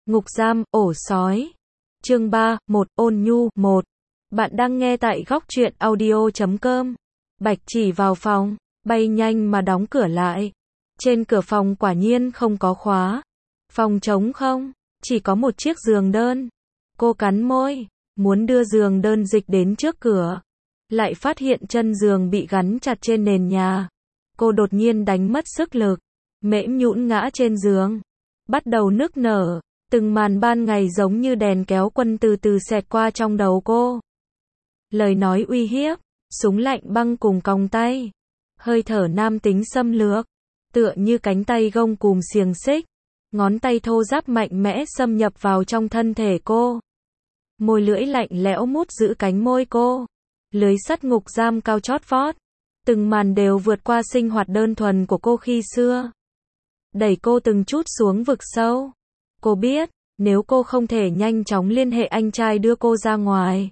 Ngục giam, ổ sói. Chương 3, 1, ôn nhu, 1. Bạn đang nghe tại góc truyện audio.com. Bạch chỉ vào phòng, bay nhanh mà đóng cửa lại. Trên cửa phòng quả nhiên không có khóa. Phòng trống không, chỉ có một chiếc giường đơn. Cô cắn môi, muốn đưa giường đơn dịch đến trước cửa. Lại phát hiện chân giường bị gắn chặt trên nền nhà. Cô đột nhiên đánh mất sức lực, mễm nhũn ngã trên giường. Bắt đầu nức nở, từng màn ban ngày giống như đèn kéo quân từ từ xẹt qua trong đầu cô. Lời nói uy hiếp, súng lạnh băng cùng còng tay. Hơi thở nam tính xâm lược, tựa như cánh tay gông cùm xiềng xích. Ngón tay thô ráp mạnh mẽ xâm nhập vào trong thân thể cô. Môi lưỡi lạnh lẽo mút giữ cánh môi cô. Lưới sắt ngục giam cao chót vót. Từng màn đều vượt qua sinh hoạt đơn thuần của cô khi xưa. Đẩy cô từng chút xuống vực sâu. Cô biết, nếu cô không thể nhanh chóng liên hệ anh trai đưa cô ra ngoài,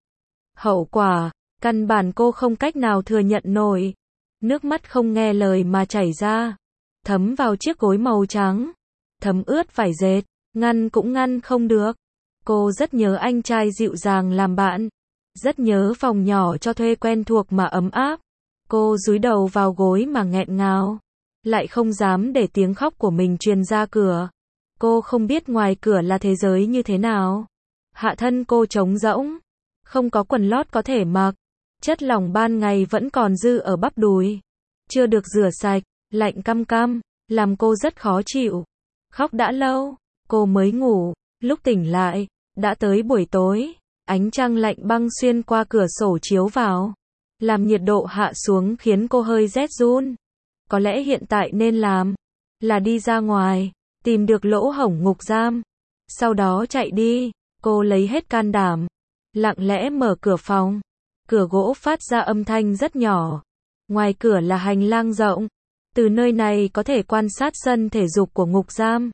hậu quả, căn bản cô không cách nào thừa nhận nổi. Nước mắt không nghe lời mà chảy ra, thấm vào chiếc gối màu trắng, thấm ướt vải dệt, ngăn cũng ngăn không được. Cô rất nhớ anh trai dịu dàng làm bạn, rất nhớ phòng nhỏ cho thuê quen thuộc mà ấm áp. Cô dúi đầu vào gối mà nghẹn ngào, lại không dám để tiếng khóc của mình truyền ra cửa. Cô không biết ngoài cửa là thế giới như thế nào. Hạ thân cô trống rỗng, không có quần lót có thể mặc. Chất lỏng ban ngày vẫn còn dư ở bắp đùi, chưa được rửa sạch, lạnh căm căm, làm cô rất khó chịu. Khóc đã lâu, cô mới ngủ, lúc tỉnh lại, đã tới buổi tối. Ánh trăng lạnh băng xuyên qua cửa sổ chiếu vào, làm nhiệt độ hạ xuống khiến cô hơi rét run. Có lẽ hiện tại nên làm là đi ra ngoài, tìm được lỗ hổng ngục giam, sau đó chạy đi. Cô lấy hết can đảm, lặng lẽ mở cửa phòng. Cửa gỗ phát ra âm thanh rất nhỏ. Ngoài cửa là hành lang rộng, từ nơi này có thể quan sát sân thể dục của ngục giam.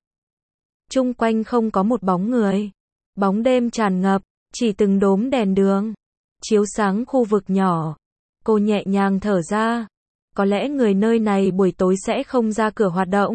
Chung quanh không có một bóng người, bóng đêm tràn ngập, chỉ từng đốm đèn đường chiếu sáng khu vực nhỏ. Cô nhẹ nhàng thở ra, có lẽ người nơi này buổi tối sẽ không ra cửa hoạt động.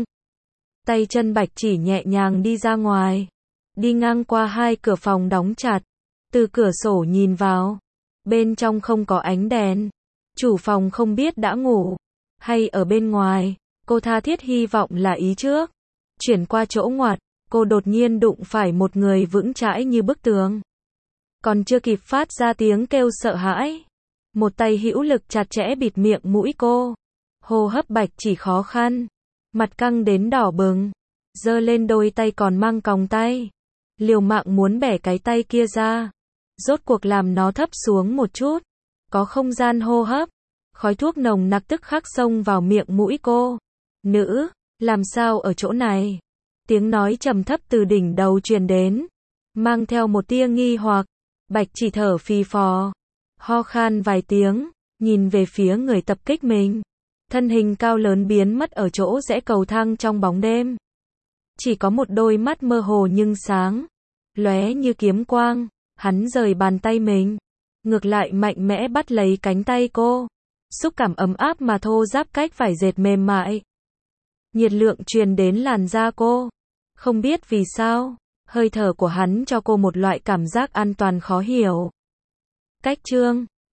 Tay chân Bạch chỉ nhẹ nhàng đi ra ngoài, đi ngang qua hai cửa phòng đóng chặt. Từ cửa sổ nhìn vào, bên trong không có ánh đèn. Chủ phòng không biết đã ngủ hay ở bên ngoài. Cô tha thiết hy vọng là ý trước. Chuyển qua chỗ ngoặt, cô đột nhiên đụng phải một người vững chãi như bức tường. Còn chưa kịp phát ra tiếng kêu sợ hãi, một tay hữu lực chặt chẽ bịt miệng mũi cô. Hô hấp Bạch chỉ khó khăn, mặt căng đến đỏ bừng, giơ lên đôi tay còn mang còng tay, liều mạng muốn bẻ cái tay kia ra, rốt cuộc làm nó thấp xuống một chút, có không gian hô hấp. Khói thuốc nồng nặc tức khắc xông vào miệng mũi cô. Nữ, làm sao ở chỗ này? Tiếng nói trầm thấp từ đỉnh đầu truyền đến, mang theo một tia nghi hoặc. Bạch chỉ thở phì phò, ho khan vài tiếng, nhìn về phía người tập kích mình. Thân hình cao lớn biến mất ở chỗ rẽ cầu thang trong bóng đêm. Chỉ có một đôi mắt mơ hồ nhưng sáng, lóe như kiếm quang. Hắn rời bàn tay mình, ngược lại mạnh mẽ bắt lấy cánh tay cô. Xúc cảm ấm áp mà thô ráp cách vải dệt mềm mại. Nhiệt lượng truyền đến làn da cô. Không biết vì sao, hơi thở của hắn cho cô một loại cảm giác an toàn khó hiểu. Cách chương